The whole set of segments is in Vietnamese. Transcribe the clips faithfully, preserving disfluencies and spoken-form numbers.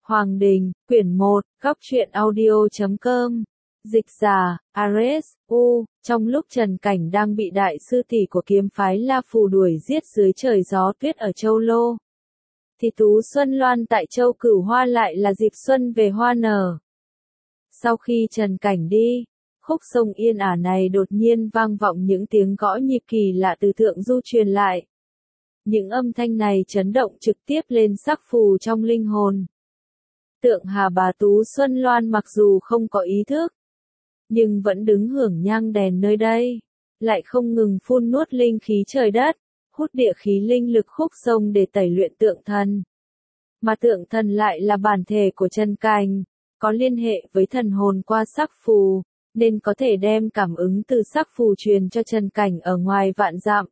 Hoàng Đình, quyển một, góc truyện audio chấm com. Dịch giả, Ares, U, trong lúc Trần Cảnh đang bị đại sư tỷ của kiếm phái La Phù đuổi giết dưới trời gió tuyết ở Châu Lô, thì Tú Xuân Loan tại Châu Cửu Hoa lại là dịp xuân về hoa nở. Sau khi Trần Cảnh đi, khúc sông yên ả này đột nhiên vang vọng những tiếng gõ nhịp kỳ lạ từ thượng du truyền lại. Những âm thanh này chấn động trực tiếp lên sắc phù trong linh hồn. Tượng Hà Bà Tú Xuân Loan mặc dù không có ý thức, nhưng vẫn đứng hưởng nhang đèn nơi đây, lại không ngừng phun nuốt linh khí trời đất, hút địa khí linh lực khúc sông để tẩy luyện tượng thần. Mà tượng thần lại là bản thể của Trần Cảnh, có liên hệ với thần hồn qua sắc phù, nên có thể đem cảm ứng từ sắc phù truyền cho Trần Cảnh ở ngoài vạn dặm.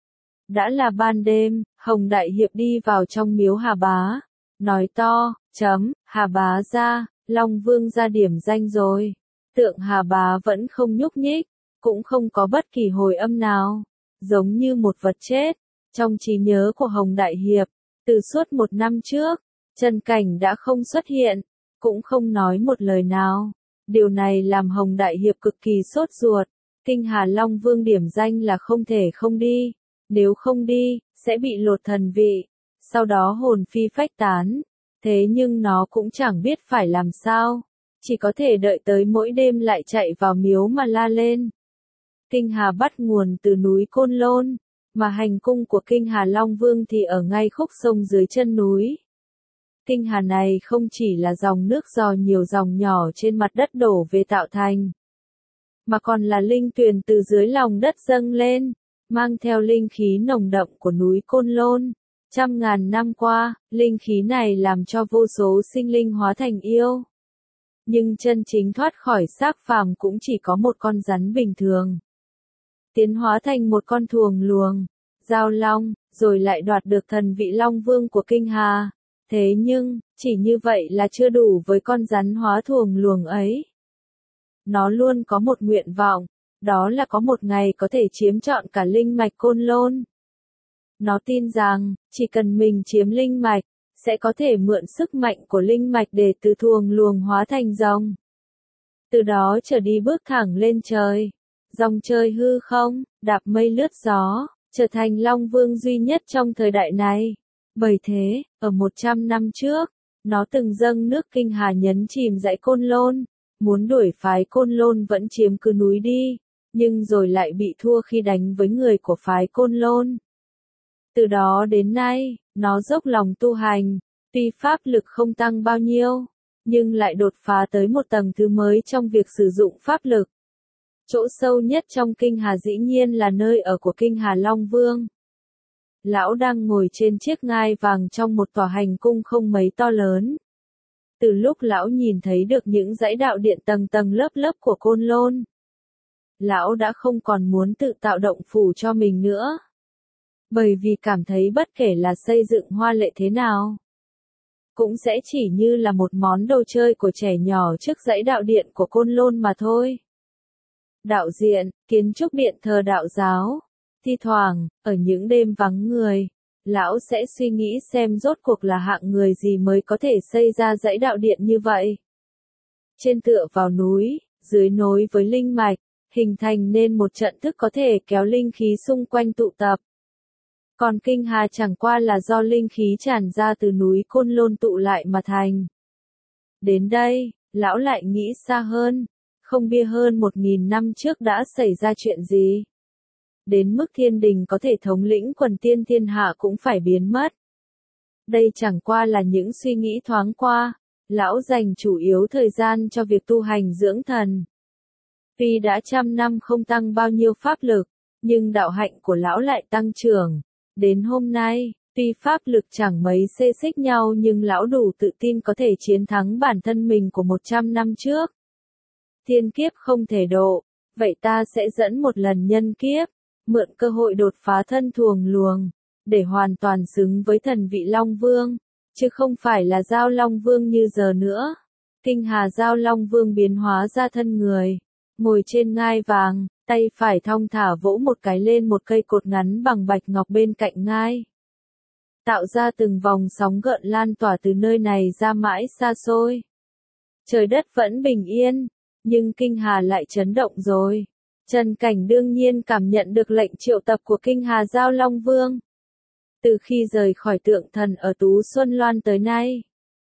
Đã là ban đêm, Hồng Đại Hiệp đi vào trong miếu Hà Bá, nói to, chấm, Hà Bá ra, Long Vương ra điểm danh rồi. Tượng Hà Bá vẫn không nhúc nhích, cũng không có bất kỳ hồi âm nào, giống như một vật chết. Trong trí nhớ của Hồng Đại Hiệp, từ suốt một năm trước, Trần Cảnh đã không xuất hiện, cũng không nói một lời nào. Điều này làm Hồng Đại Hiệp cực kỳ sốt ruột. Kinh Hà Long Vương điểm danh là không thể không đi, nếu không đi, sẽ bị lột thần vị, sau đó hồn phi phách tán. Thế nhưng nó cũng chẳng biết phải làm sao, chỉ có thể đợi tới mỗi đêm lại chạy vào miếu mà la lên. Kinh Hà bắt nguồn từ núi Côn Lôn, mà hành cung của Kinh Hà Long Vương thì ở ngay khúc sông dưới chân núi. Kinh Hà này không chỉ là dòng nước do nhiều dòng nhỏ trên mặt đất đổ về tạo thành, mà còn là linh tuyền từ dưới lòng đất dâng lên, mang theo linh khí nồng đậm của núi Côn Lôn. Trăm ngàn năm qua, linh khí này làm cho vô số sinh linh hóa thành yêu. Nhưng chân chính thoát khỏi xác phàm cũng chỉ có một con rắn bình thường. Tiến hóa thành một con thuồng luồng, giao long, rồi lại đoạt được thần vị Long Vương của Kinh Hà. Thế nhưng, chỉ như vậy là chưa đủ với con rắn hóa thuồng luồng ấy. Nó luôn có một nguyện vọng, đó là có một ngày có thể chiếm trọn cả linh mạch Côn Lôn. Nó tin rằng, chỉ cần mình chiếm linh mạch, sẽ có thể mượn sức mạnh của linh mạch để từ thuồng luồng hóa thành rồng. Từ đó trở đi bước thẳng lên trời, rồng chơi hư không, đạp mây lướt gió, trở thành Long Vương duy nhất trong thời đại này. Bởi thế, ở một trăm năm trước, nó từng dâng nước Kinh Hà nhấn chìm dãy Côn Lôn, muốn đuổi phái Côn Lôn vẫn chiếm cứ núi đi, nhưng rồi lại bị thua khi đánh với người của phái Côn Lôn. Từ đó đến nay, nó dốc lòng tu hành, tuy pháp lực không tăng bao nhiêu, nhưng lại đột phá tới một tầng thứ mới trong việc sử dụng pháp lực. Chỗ sâu nhất trong Kinh Hà dĩ nhiên là nơi ở của Kinh Hà Long Vương. Lão đang ngồi trên chiếc ngai vàng trong một tòa hành cung không mấy to lớn. Từ lúc lão nhìn thấy được những dãy đạo điện tầng tầng lớp lớp của Côn Lôn, lão đã không còn muốn tự tạo động phủ cho mình nữa. Bởi vì cảm thấy bất kể là xây dựng hoa lệ thế nào, cũng sẽ chỉ như là một món đồ chơi của trẻ nhỏ trước dãy đạo điện của Côn Lôn mà thôi. Đạo diện, kiến trúc điện thờ đạo giáo. Thi thoảng, ở những đêm vắng người, lão sẽ suy nghĩ xem rốt cuộc là hạng người gì mới có thể xây ra dãy đạo điện như vậy. Trên tựa vào núi, dưới nối với linh mạch, hình thành nên một trận thức có thể kéo linh khí xung quanh tụ tập. Còn Kinh Hà chẳng qua là do linh khí tràn ra từ núi Côn Lôn tụ lại mà thành. Đến đây, lão lại nghĩ xa hơn, không bia hơn một nghìn năm trước đã xảy ra chuyện gì. Đến mức thiên đình có thể thống lĩnh quần tiên thiên hạ cũng phải biến mất. Đây chẳng qua là những suy nghĩ thoáng qua, lão dành chủ yếu thời gian cho việc tu hành dưỡng thần. Tuy đã trăm năm không tăng bao nhiêu pháp lực, nhưng đạo hạnh của lão lại tăng trưởng. Đến hôm nay, tuy pháp lực chẳng mấy xê xích nhau nhưng lão đủ tự tin có thể chiến thắng bản thân mình của một trăm năm trước. Thiên kiếp không thể độ, vậy ta sẽ dẫn một lần nhân kiếp, mượn cơ hội đột phá thân thuồng luồng, để hoàn toàn xứng với thần vị Long Vương, chứ không phải là Giao Long Vương như giờ nữa. Kinh Hà Giao Long Vương biến hóa ra thân người, ngồi trên ngai vàng, tay phải thong thả vỗ một cái lên một cây cột ngắn bằng bạch ngọc bên cạnh ngai. tạo ra từng vòng sóng gợn lan tỏa từ nơi này ra mãi xa xôi. Trời đất vẫn bình yên, nhưng Kinh Hà lại chấn động rồi. Trần Cảnh đương nhiên cảm nhận được lệnh triệu tập của Kinh Hà Giao Long Vương. Từ khi rời khỏi tượng thần ở Tú Xuân Loan tới nay,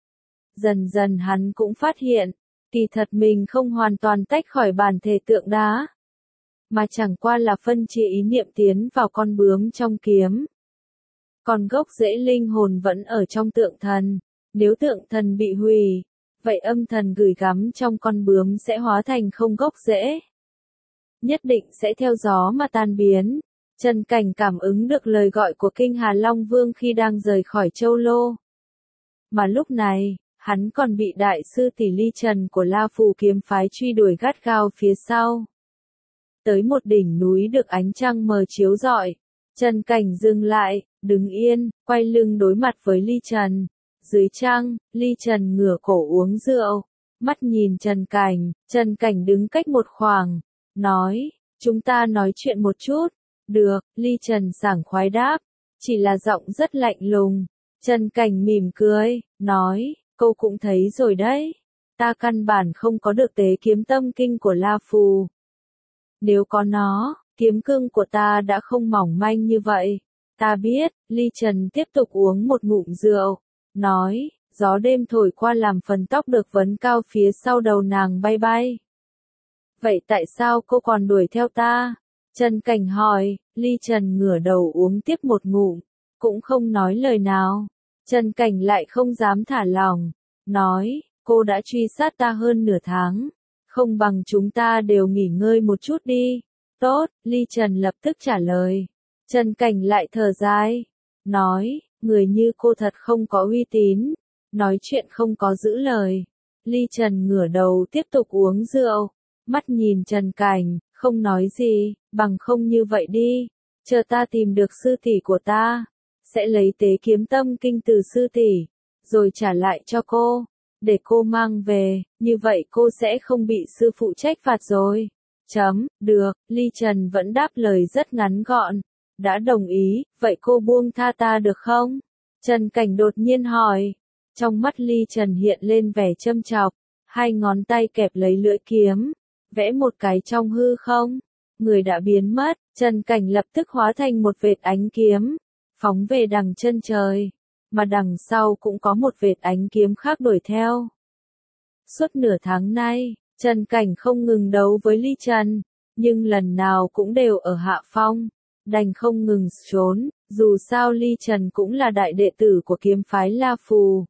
dần dần hắn cũng phát hiện, kỳ thật mình không hoàn toàn tách khỏi bản thể tượng đá, mà chẳng qua là phân chia ý niệm tiến vào con bướm trong kiếm. Còn gốc rễ linh hồn vẫn ở trong tượng thần, nếu tượng thần bị hủy, vậy âm thần gửi gắm trong con bướm sẽ hóa thành không gốc rễ. Nhất định sẽ theo gió mà tan biến. Trần Cảnh cảm ứng được lời gọi của Kinh Hà Long Vương khi đang rời khỏi Châu Lô. Mà lúc này, hắn còn bị đại sư tỷ Ly Trần của La Phù kiếm phái truy đuổi gắt gao phía sau. Tới một đỉnh núi được ánh trăng mờ chiếu rọi, Trần Cảnh dừng lại, đứng yên, quay lưng đối mặt với Ly Trần. Dưới trăng, Ly Trần ngửa cổ uống rượu, mắt nhìn Trần Cảnh, Trần Cảnh đứng cách một khoảng, nói, chúng ta nói chuyện một chút. Được, Ly Trần sảng khoái đáp, chỉ là giọng rất lạnh lùng. Trần Cảnh mỉm cười, nói, cô cũng thấy rồi đấy, ta căn bản không có được tế kiếm tâm kinh của La Phù. Nếu có nó, kiếm cương của ta đã không mỏng manh như vậy. Ta biết, Ly Trần tiếp tục uống một ngụm rượu, nói, gió đêm thổi qua làm phần tóc được vấn cao phía sau đầu nàng bay bay. Vậy tại sao cô còn đuổi theo ta? Trần Cảnh hỏi, Ly Trần ngửa đầu uống tiếp một ngụm, cũng không nói lời nào. Trần Cảnh lại không dám thả lỏng, nói, cô đã truy sát ta hơn nửa tháng, không bằng chúng ta đều nghỉ ngơi một chút đi. Tốt, Ly Trần lập tức trả lời. Trần Cảnh lại thở dài, nói, người như cô thật không có uy tín, nói chuyện không có giữ lời. Ly Trần ngửa đầu tiếp tục uống rượu, mắt nhìn Trần Cảnh, không nói gì, bằng không như vậy đi, chờ ta tìm được sư tỷ của ta, sẽ lấy tế kiếm tâm kinh từ sư tỷ, rồi trả lại cho cô, để cô mang về, như vậy cô sẽ không bị sư phụ trách phạt rồi. Chấm, được, Ly Trần vẫn đáp lời rất ngắn gọn, đã đồng ý, vậy cô buông tha ta được không? Trần Cảnh đột nhiên hỏi, trong mắt Ly Trần hiện lên vẻ châm chọc, hai ngón tay kẹp lấy lưỡi kiếm, vẽ một cái trong hư không, người đã biến mất, Trần Cảnh lập tức hóa thành một vệt ánh kiếm, phóng về đằng chân trời, mà đằng sau cũng có một vệt ánh kiếm khác đuổi theo. Suốt nửa tháng nay, Trần Cảnh không ngừng đấu với Ly Trần, nhưng lần nào cũng đều ở hạ phong, đành không ngừng trốn, dù sao Ly Trần cũng là đại đệ tử của kiếm phái La Phù.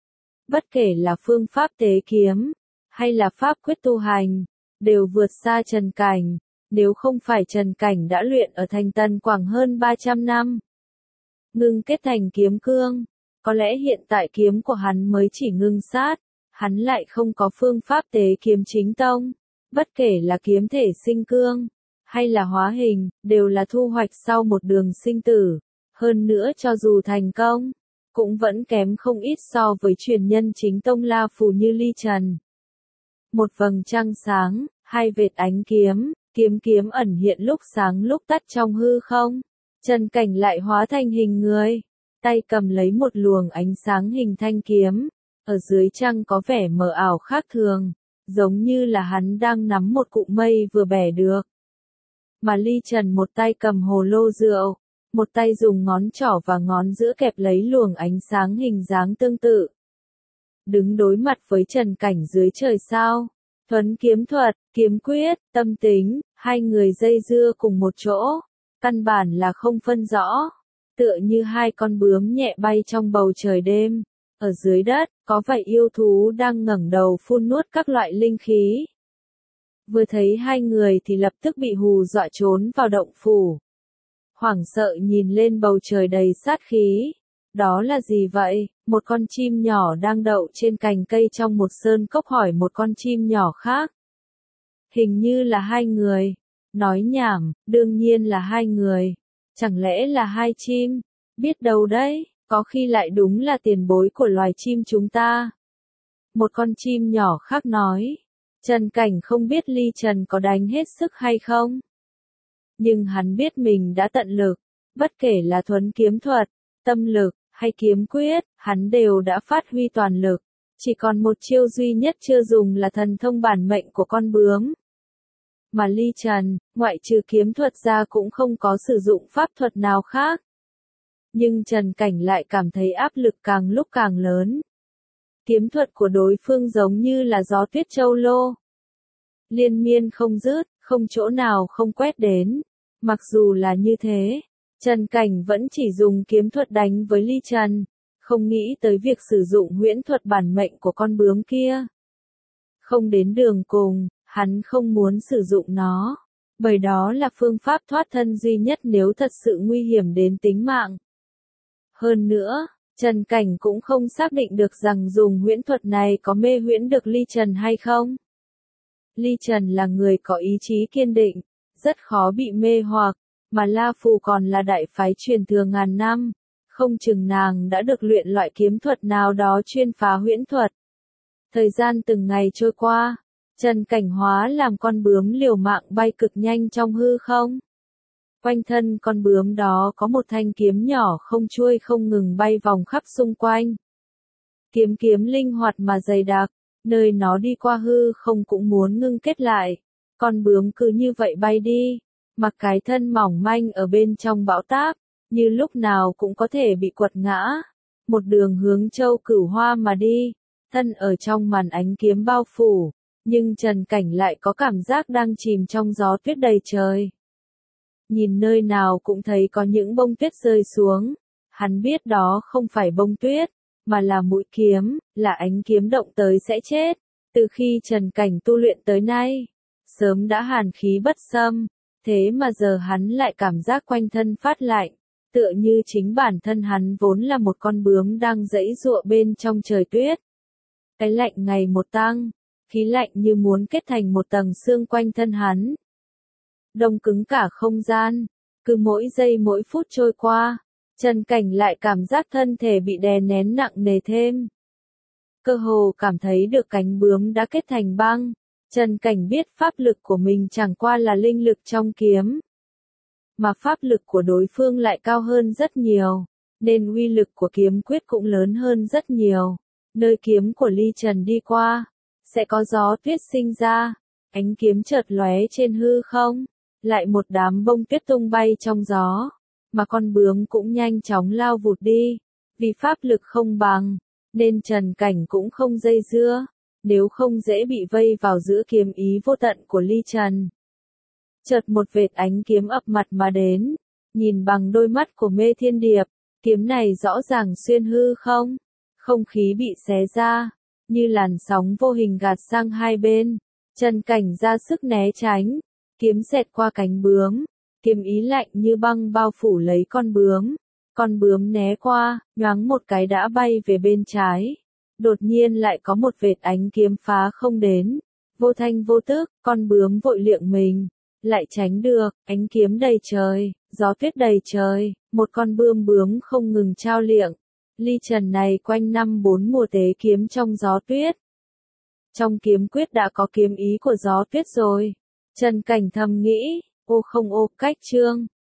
Bất kể là phương pháp tế kiếm, hay là pháp quyết tu hành, đều vượt xa Trần Cảnh, nếu không phải Trần Cảnh đã luyện ở thành Tân Quảng hơn ba trăm năm. Ngưng kết thành kiếm cương, có lẽ hiện tại kiếm của hắn mới chỉ ngưng sát, hắn lại không có phương pháp tế kiếm chính tông, bất kể là kiếm thể sinh cương, hay là hóa hình, đều là thu hoạch sau một đường sinh tử, hơn nữa cho dù thành công, cũng vẫn kém không ít so với truyền nhân chính tông La Phù như Ly Trần. Một vầng trăng sáng, hai vệt ánh kiếm, kiếm kiếm ẩn hiện lúc sáng lúc tắt trong hư không. Trần Cảnh lại hóa thành hình người, tay cầm lấy một luồng ánh sáng hình thanh kiếm, ở dưới trăng có vẻ mờ ảo khác thường, giống như là hắn đang nắm một cụm mây vừa bẻ được. Mà Ly Trần một tay cầm hồ lô rượu, một tay dùng ngón trỏ và ngón giữa kẹp lấy luồng ánh sáng hình dáng tương tự. Đứng đối mặt với Trần Cảnh dưới trời sao, thuấn kiếm thuật, kiếm quyết, tâm tính, hai người dây dưa cùng một chỗ, căn bản là không phân rõ, tựa như hai con bướm nhẹ bay trong bầu trời đêm, ở dưới đất, có vài yêu thú đang ngẩng đầu phun nuốt các loại linh khí. Vừa thấy hai người thì lập tức bị hù dọa trốn vào động phủ. Hoảng sợ nhìn lên bầu trời đầy sát khí. Đó là gì vậy? Một con chim nhỏ đang đậu trên cành cây trong một sơn cốc hỏi một con chim nhỏ khác. Hình như là hai người. Nói nhảm, đương nhiên là hai người. Chẳng lẽ là hai chim? Biết đâu đấy, có khi lại đúng là tiền bối của loài chim chúng ta. Một con chim nhỏ khác nói. Trần Cảnh không biết Ly Trần có đánh hết sức hay không. Nhưng hắn biết mình đã tận lực, bất kể là thuấn kiếm thuật, tâm lực, hay kiếm quyết, hắn đều đã phát huy toàn lực. Chỉ còn một chiêu duy nhất chưa dùng là thần thông bản mệnh của con bướm. Mà Ly Trần, ngoại trừ kiếm thuật ra cũng không có sử dụng pháp thuật nào khác. Nhưng Trần Cảnh lại cảm thấy áp lực càng lúc càng lớn. Kiếm thuật của đối phương giống như là gió tuyết châu lô. Liên miên không dứt, không chỗ nào không quét đến. Mặc dù là như thế, Trần Cảnh vẫn chỉ dùng kiếm thuật đánh với Ly Trần, không nghĩ tới việc sử dụng huyễn thuật bản mệnh của con bướm kia. Không đến đường cùng, hắn không muốn sử dụng nó, bởi đó là phương pháp thoát thân duy nhất nếu thật sự nguy hiểm đến tính mạng. Hơn nữa, Trần Cảnh cũng không xác định được rằng dùng huyễn thuật này có mê huyễn được Ly Trần hay không. Ly Trần là người có ý chí kiên định, rất khó bị mê hoặc, mà La Phù còn là đại phái truyền thừa ngàn năm, không chừng nàng đã được luyện loại kiếm thuật nào đó chuyên phá huyễn thuật. Thời gian từng ngày trôi qua, Trần Cảnh hóa làm con bướm liều mạng bay cực nhanh trong hư không. Quanh thân con bướm đó có một thanh kiếm nhỏ không chuôi không ngừng bay vòng khắp xung quanh. Kiếm kiếm linh hoạt mà dày đặc, nơi nó đi qua hư không cũng muốn ngưng kết lại. Con bướm cứ như vậy bay đi, mặc cái thân mỏng manh ở bên trong bão táp, như lúc nào cũng có thể bị quật ngã. Một đường hướng Châu Cửu Hoa mà đi, thân ở trong màn ánh kiếm bao phủ, nhưng Trần Cảnh lại có cảm giác đang chìm trong gió tuyết đầy trời. Nhìn nơi nào cũng thấy có những bông tuyết rơi xuống, hắn biết đó không phải bông tuyết, mà là mũi kiếm, là ánh kiếm động tới sẽ chết. Từ khi Trần Cảnh tu luyện tới nay, sớm đã hàn khí bất xâm, thế mà giờ hắn lại cảm giác quanh thân phát lạnh, tựa như chính bản thân hắn vốn là một con bướm đang giãy giụa bên trong trời tuyết. Cái lạnh ngày một tăng, khí lạnh như muốn kết thành một tầng xương quanh thân hắn. Đông cứng cả không gian, cứ mỗi giây mỗi phút trôi qua, Trần Cảnh lại cảm giác thân thể bị đè nén nặng nề thêm. Cơ hồ cảm thấy được cánh bướm đã kết thành băng, Trần Cảnh biết pháp lực của mình chẳng qua là linh lực trong kiếm. Mà pháp lực của đối phương lại cao hơn rất nhiều, nên uy lực của kiếm quyết cũng lớn hơn rất nhiều. Nơi kiếm của Ly Trần đi qua, sẽ có gió tuyết sinh ra, ánh kiếm chợt lóe trên hư không, lại một đám bông tuyết tung bay trong gió, mà con bướm cũng nhanh chóng lao vụt đi. Vì pháp lực không bằng, nên Trần Cảnh cũng không dây dưa, nếu không dễ bị vây vào giữa kiếm ý vô tận của Ly Trần. Chợt một vệt ánh kiếm ập mặt mà đến, nhìn bằng đôi mắt của Mê Thiên Điệp, kiếm này rõ ràng xuyên hư không, không khí bị xé ra, như làn sóng vô hình gạt sang hai bên. Trần Cảnh ra sức né tránh, kiếm xẹt qua cánh bướm, kiếm ý lạnh như băng bao phủ lấy con bướm. Con bướm né qua, nhoáng một cái đã bay về bên trái. Đột nhiên lại có một vệt ánh kiếm phá không đến, vô thanh vô tức, con bướm vội liệng mình, lại tránh được, ánh kiếm đầy trời, gió tuyết đầy trời, một con bươm bướm không ngừng trao liệng. Ly Trần này quanh năm bốn mùa tế kiếm trong gió tuyết. Trong kiếm quyết đã có kiếm ý của gió tuyết rồi. Trần Cảnh thầm nghĩ, ô không ô, cách chương.